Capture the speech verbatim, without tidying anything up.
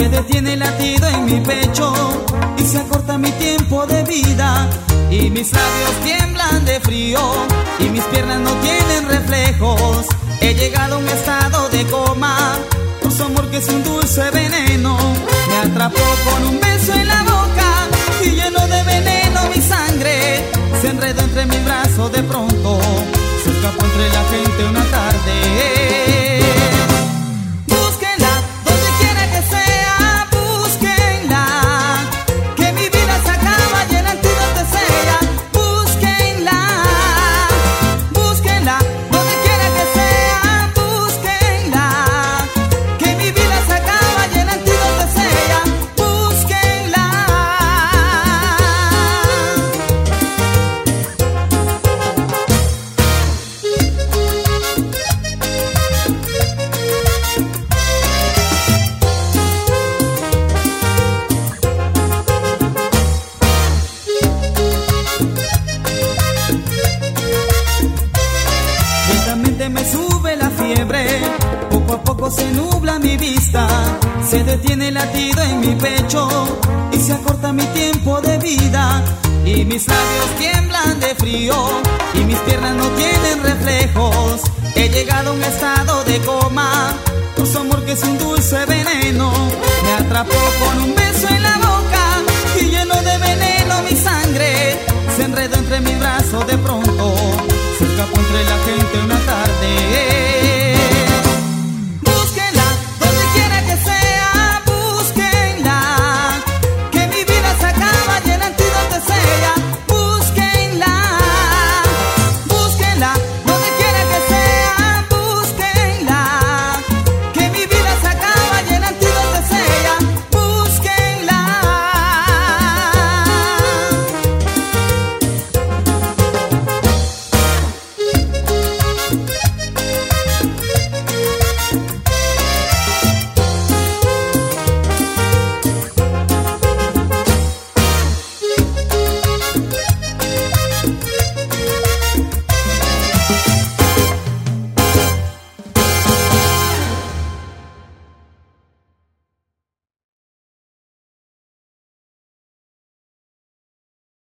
Se detiene el latido en mi pecho y se acorta mi tiempo de vida. Y mis labios tiemblan de frío y mis piernas no tienen reflejos. He llegado a un estado de coma por su amor, que es un dulce veneno. Me atrapó con un beso en la boca y lleno de veneno mi sangre. Se enredó entre mis brazos de pronto, se escapó entre la gente una tarde. Me sube la fiebre, poco a poco se nubla mi vista. Se detiene el latido en mi pecho y se acorta mi tiempo de vida. Y mis labios tiemblan de frío y mis piernas no tienen reflejos. He llegado a un estado de coma por su amor, que es un dulce veneno. Me atrapó con un beso